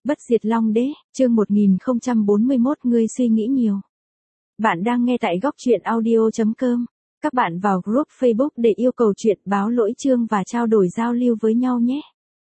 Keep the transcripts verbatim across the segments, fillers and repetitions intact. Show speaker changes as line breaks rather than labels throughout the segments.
Bất diệt Long Đế, chương một nghìn không trăm bốn mươi mốt ngươi suy nghĩ nhiều. Bạn đang nghe tại góc truyện audio chấm com. Các bạn vào group Facebook để yêu cầu chuyện báo lỗi chương và trao đổi giao lưu với nhau nhé.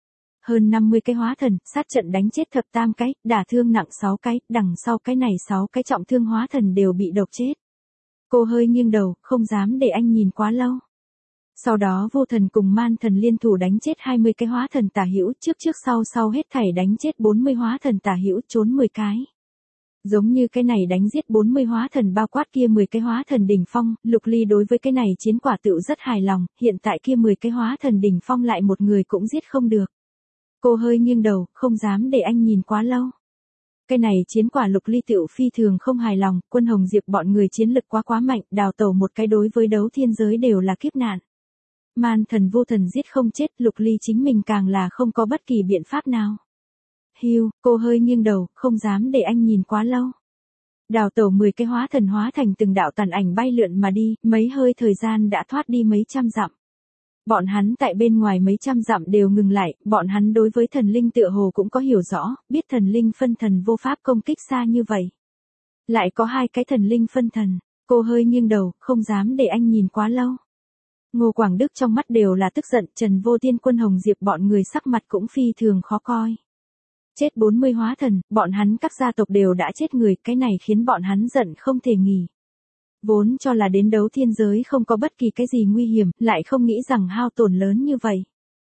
Hơn năm mươi cái hóa thần, sát trận đánh chết thập tam cái, đả thương nặng sáu cái, đằng sau cái này sáu cái trọng thương hóa thần đều bị độc chết. Cô hơi nghiêng đầu, không dám để anh nhìn quá lâu. Sau đó vô thần cùng man thần liên thủ đánh chết hai mươi cái hóa thần tả hữu, trước trước sau sau hết thảy đánh chết bốn mươi hóa thần tả hữu, trốn mười cái. Giống như cái này đánh giết bốn mươi hóa thần bao quát kia mười cái hóa thần đỉnh phong, Lục Ly đối với cái này chiến quả tựu rất hài lòng, hiện tại kia mười cái hóa thần đỉnh phong lại một người cũng giết không được. Cô hơi nghiêng đầu, không dám để anh nhìn quá lâu. Cái này chiến quả Lục Ly tựu phi thường không hài lòng, Quân Hồng Diệp bọn người chiến lực quá quá mạnh, đào tẩu một cái đối với đấu thiên giới đều là kiếp nạn. Man thần vô thần giết không chết, Lục Ly chính mình càng là không có bất kỳ biện pháp nào. Hiu, cô hơi nghiêng đầu, không dám để anh nhìn quá lâu. Đào tẩu mười cái hóa thần hóa thành từng đạo tàn ảnh bay lượn mà đi, mấy hơi thời gian đã thoát đi mấy trăm dặm. Bọn hắn tại bên ngoài mấy trăm dặm đều ngừng lại, bọn hắn đối với thần linh tựa hồ cũng có hiểu rõ, biết thần linh phân thần vô pháp công kích xa như vậy. Lại có hai cái thần linh phân thần, cô hơi nghiêng đầu, không dám để anh nhìn quá lâu. Ngô Quảng Đức trong mắt đều là tức giận, Trần Vô Tiên Quân Hồng Diệp bọn người sắc mặt cũng phi thường khó coi. Chết bốn mươi hóa thần, bọn hắn các gia tộc đều đã chết người, cái này khiến bọn hắn giận không thể nghỉ. Vốn cho là đến đấu thiên giới không có bất kỳ cái gì nguy hiểm, lại không nghĩ rằng hao tổn lớn như vậy.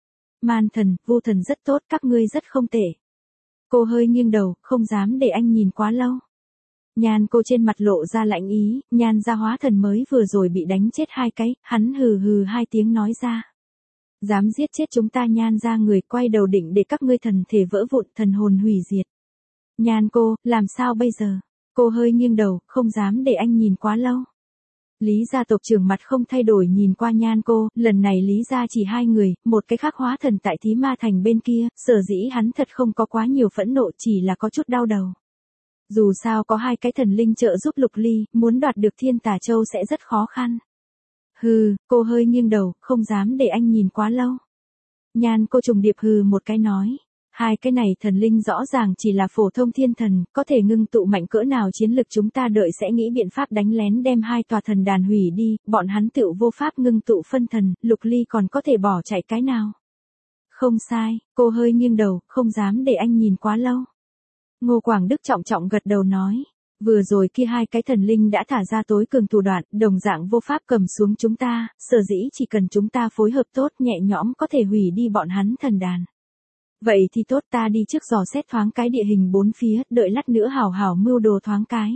Man thần, vô thần rất tốt, các ngươi rất không tệ. Cô hơi nghiêng đầu, không dám để anh nhìn quá lâu. Nhan cô trên mặt lộ ra lạnh ý, Nhan gia hóa thần mới vừa rồi bị đánh chết hai cái, hắn hừ hừ hai tiếng nói ra. Dám giết chết chúng ta Nhan gia người, quay đầu định để các ngươi thần thể vỡ vụn, thần hồn hủy diệt. Nhan cô, làm sao bây giờ? Cô hơi nghiêng đầu, không dám để anh nhìn quá lâu. Lý gia tộc trưởng mặt không thay đổi nhìn qua Nhan cô, lần này Lý gia chỉ hai người, một cái khác hóa thần tại Thí Ma Thành bên kia, sở dĩ hắn thật không có quá nhiều phẫn nộ, chỉ là có chút đau đầu. Dù sao có hai cái thần linh trợ giúp Lục Ly, muốn đoạt được Thiên Tà Châu sẽ rất khó khăn. Hừ, cô hơi nghiêng đầu, không dám để anh nhìn quá lâu. Nhan cô trùng điệp hừ một cái nói. Hai cái này thần linh rõ ràng chỉ là phổ thông thiên thần, có thể ngưng tụ mạnh cỡ nào chiến lực chúng ta đợi sẽ nghĩ biện pháp đánh lén đem hai tòa thần đàn hủy đi, bọn hắn tựu vô pháp ngưng tụ phân thần, Lục Ly còn có thể bỏ chạy cái nào. Không sai, cô hơi nghiêng đầu, không dám để anh nhìn quá lâu. Ngô Quảng Đức trọng trọng gật đầu nói, vừa rồi kia hai cái thần linh đã thả ra tối cường thủ đoạn, đồng dạng vô pháp cầm xuống chúng ta, sở dĩ chỉ cần chúng ta phối hợp tốt nhẹ nhõm có thể hủy đi bọn hắn thần đàn. Vậy thì tốt, ta đi trước dò xét thoáng cái địa hình bốn phía, đợi lát nữa hảo hảo mưu đồ thoáng cái.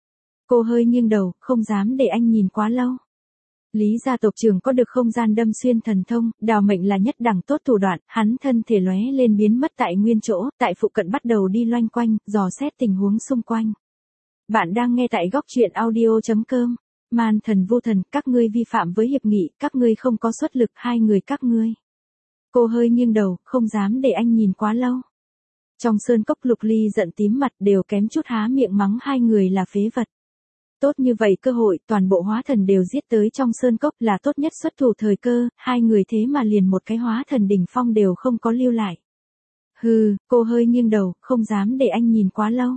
Cô hơi nghiêng đầu, không dám để anh nhìn quá lâu. Lý gia tộc trưởng có được không gian đâm xuyên thần thông, đào mệnh là nhất đẳng tốt thủ đoạn, hắn thân thể lóe lên biến mất tại nguyên chỗ, tại phụ cận bắt đầu đi loanh quanh, dò xét tình huống xung quanh. Bạn đang nghe tại góc truyện audio chấm com. Man thần vô thần, các ngươi vi phạm với hiệp nghị, các ngươi không có xuất lực, hai người các ngươi. Cô hơi nghiêng đầu, không dám để anh nhìn quá lâu. Trong sơn cốc Lục Ly giận tím mặt đều kém chút há miệng mắng hai người là phế vật. Tốt như vậy cơ hội, toàn bộ hóa thần đều giết tới trong sơn cốc là tốt nhất xuất thủ thời cơ, hai người thế mà liền một cái hóa thần đỉnh phong đều không có lưu lại. Hừ, cô hơi nghiêng đầu, không dám để anh nhìn quá lâu.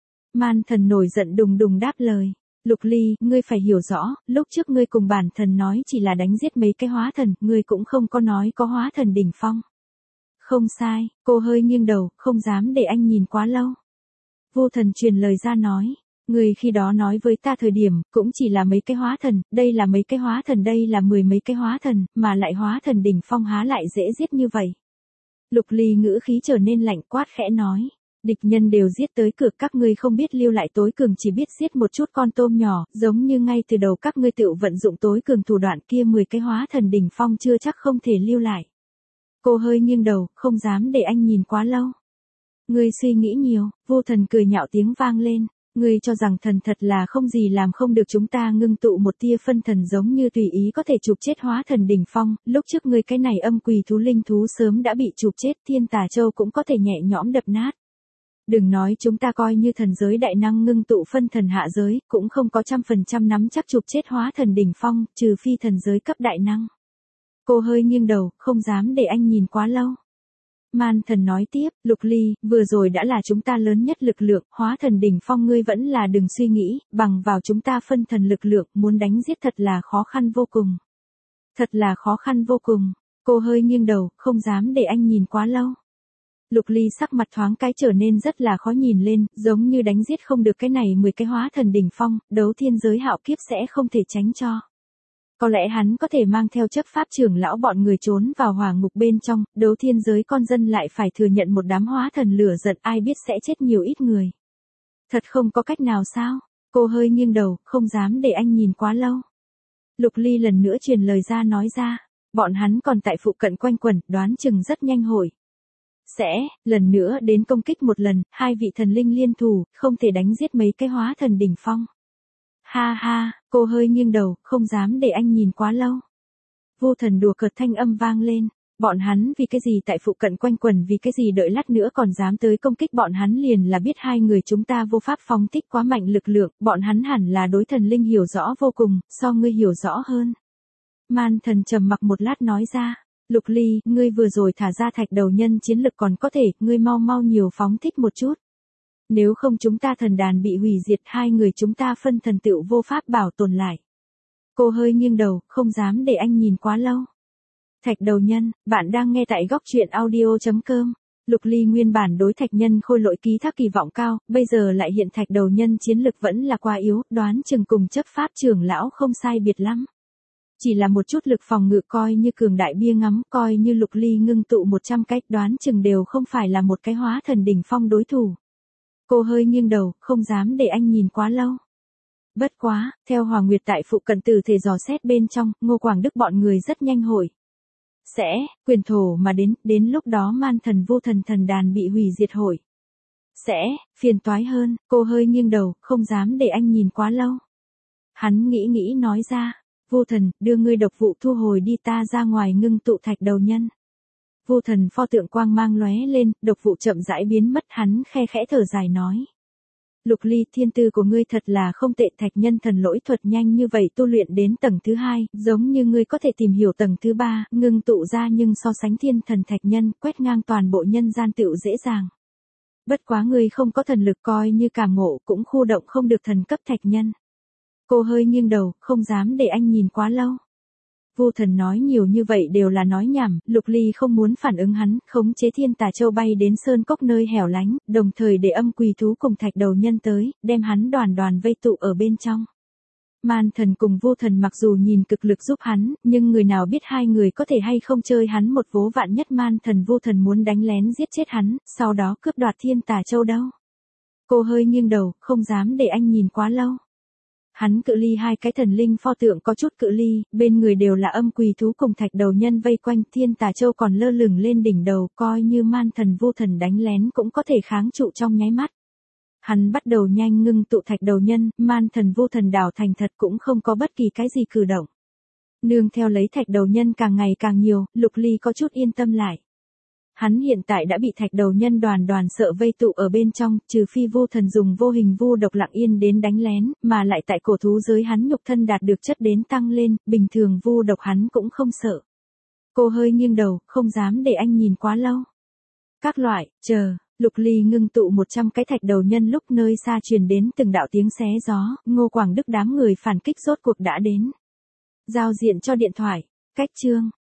Man thần nổi giận đùng đùng đáp lời. Lục Ly, ngươi phải hiểu rõ, lúc trước ngươi cùng bản thần nói chỉ là đánh giết mấy cái hóa thần, ngươi cũng không có nói có hóa thần đỉnh phong. Không sai, cô hơi nghiêng đầu, không dám để anh nhìn quá lâu. Vô thần truyền lời ra nói, ngươi khi đó nói với ta thời điểm, cũng chỉ là mấy cái hóa thần, đây là mấy cái hóa thần, đây là mười mấy cái hóa thần, mà lại hóa thần đỉnh phong há lại dễ giết như vậy. Lục Ly ngữ khí trở nên lạnh quát khẽ nói. Địch nhân đều giết tới cửa, các ngươi không biết lưu lại tối cường, chỉ biết giết một chút con tôm nhỏ, giống như ngay từ đầu các ngươi tự vận dụng tối cường thủ đoạn kia mười cái hóa thần đỉnh phong chưa chắc không thể lưu lại. Cô hơi nghiêng đầu, không dám để anh nhìn quá lâu. Ngươi suy nghĩ nhiều, vô thần cười nhạo tiếng vang lên, ngươi cho rằng thần thật là không gì làm không được chúng ta ngưng tụ một tia phân thần giống như tùy ý có thể chụp chết hóa thần đỉnh phong, lúc trước ngươi cái này âm quỷ thú linh thú sớm đã bị chụp chết, Thiên Tà Châu cũng có thể nhẹ nhõm đập nát. Đừng nói chúng ta coi như thần giới đại năng ngưng tụ phân thần hạ giới, cũng không có trăm phần trăm nắm chắc chụp chết hóa thần đỉnh phong, trừ phi thần giới cấp đại năng. Cô hơi nghiêng đầu, không dám để anh nhìn quá lâu. Man thần nói tiếp, Lục Ly, vừa rồi đã là chúng ta lớn nhất lực lượng, hóa thần đỉnh phong ngươi vẫn là đừng suy nghĩ, bằng vào chúng ta phân thần lực lượng, muốn đánh giết thật là khó khăn vô cùng. Thật là khó khăn vô cùng. Cô hơi nghiêng đầu, không dám để anh nhìn quá lâu. Lục Ly sắc mặt thoáng cái trở nên rất là khó nhìn lên, giống như đánh giết không được cái này mười cái hóa thần đỉnh phong, đấu thiên giới hạo kiếp sẽ không thể tránh cho. Có lẽ hắn có thể mang theo chấp pháp trưởng lão bọn người trốn vào hỏa ngục bên trong, đấu thiên giới con dân lại phải thừa nhận một đám hóa thần lửa giận, ai biết sẽ chết nhiều ít người. Thật không có cách nào sao? Cô hơi nghiêng đầu, không dám để anh nhìn quá lâu. Lục Ly lần nữa truyền lời ra nói ra, bọn hắn còn tại phụ cận quanh quẩn, đoán chừng rất nhanh hội sẽ, lần nữa đến công kích một lần, hai vị thần linh liên thủ, không thể đánh giết mấy cái hóa thần đỉnh phong. Ha ha, cô hơi nghiêng đầu, không dám để anh nhìn quá lâu. Vô thần đùa cợt thanh âm vang lên, bọn hắn vì cái gì tại phụ cận quanh quẩn, vì cái gì đợi lát nữa còn dám tới công kích bọn hắn, liền là biết hai người chúng ta vô pháp phóng thích quá mạnh lực lượng, bọn hắn hẳn là đối thần linh hiểu rõ vô cùng, so ngươi hiểu rõ hơn. Man thần trầm mặc một lát nói ra, Lục Ly, ngươi vừa rồi thả ra thạch đầu nhân chiến lực còn có thể, ngươi mau mau nhiều phóng thích một chút. Nếu không chúng ta thần đàn bị hủy diệt, hai người chúng ta phân thần tựu vô pháp bảo tồn lại. Cô hơi nghiêng đầu, không dám để anh nhìn quá lâu. Thạch đầu nhân, bạn đang nghe tại góc truyện audio chấm com. Lục Ly nguyên bản đối thạch nhân khôi lỗi ký thác kỳ vọng cao, bây giờ lại hiện thạch đầu nhân chiến lực vẫn là quá yếu, đoán chừng cùng chấp pháp trưởng lão không sai biệt lắm. Chỉ là một chút lực phòng ngự coi như cường đại bia ngắm, coi như Lục Ly ngưng tụ một trăm cách, đoán chừng đều không phải là một cái hóa thần đỉnh phong đối thủ. Cô hơi nghiêng đầu, không dám để anh nhìn quá lâu. Bất quá, theo Hoàng Nguyệt tại phụ cận tử thể dò xét bên trong, Ngô Quảng Đức bọn người rất nhanh hội sẽ, quyền thổ mà đến, đến lúc đó man thần vô thần thần đàn bị hủy diệt hội sẽ, phiền toái hơn, cô hơi nghiêng đầu, không dám để anh nhìn quá lâu. Hắn nghĩ nghĩ nói ra, vô thần, đưa ngươi độc vụ thu hồi đi, ta ra ngoài ngưng tụ thạch đầu nhân. Vô thần pho tượng quang mang lóe lên, độc vụ chậm rãi biến mất, hắn khe khẽ thở dài nói. Lục Ly, thiên tư của ngươi thật là không tệ, thạch nhân thần lỗi thuật nhanh như vậy tu luyện đến tầng thứ hai, giống như ngươi có thể tìm hiểu tầng thứ ba, ngưng tụ ra, nhưng so sánh thiên thần thạch nhân, quét ngang toàn bộ nhân gian tựu dễ dàng. Bất quá ngươi không có thần lực, coi như cảm ngộ cũng khu động không được thần cấp thạch nhân. Cô hơi nghiêng đầu, không dám để anh nhìn quá lâu. Vô thần nói nhiều như vậy đều là nói nhảm, Lục Ly không muốn phản ứng hắn, khống chế thiên tà châu bay đến sơn cốc nơi hẻo lánh, đồng thời để âm quỳ thú cùng thạch đầu nhân tới, đem hắn đoàn đoàn vây tụ ở bên trong. Man thần cùng vô thần mặc dù nhìn cực lực giúp hắn, nhưng người nào biết hai người có thể hay không chơi hắn một vố, vạn nhất man thần vô thần muốn đánh lén giết chết hắn, sau đó cướp đoạt thiên tà châu đâu. Cô hơi nghiêng đầu, không dám để anh nhìn quá lâu. Hắn cự ly hai cái thần linh pho tượng có chút cự ly, bên người đều là âm quỳ thú cùng thạch đầu nhân vây quanh, thiên tà châu còn lơ lửng lên đỉnh đầu, coi như man thần vô thần đánh lén cũng có thể kháng trụ trong nháy mắt. Hắn bắt đầu nhanh ngưng tụ thạch đầu nhân, man thần vô thần đảo thành thật cũng không có bất kỳ cái gì cử động. Nương theo lấy thạch đầu nhân càng ngày càng nhiều, Lục Ly có chút yên tâm lại. Hắn hiện tại đã bị thạch đầu nhân đoàn đoàn sợ vây tụ ở bên trong, trừ phi vô thần dùng vô hình vu độc lặng yên đến đánh lén, mà lại tại cổ thú giới hắn nhục thân đạt được chất đến tăng lên, bình thường vu độc hắn cũng không sợ. Cô hơi nghiêng đầu, không dám để anh nhìn quá lâu. Các loại, chờ, Lục Ly ngưng tụ một trăm cái thạch đầu nhân, lúc nơi xa truyền đến từng đạo tiếng xé gió, Ngô Quảng Đức đám người phản kích rốt cuộc đã đến. Giao diện cho điện thoại, cách chương.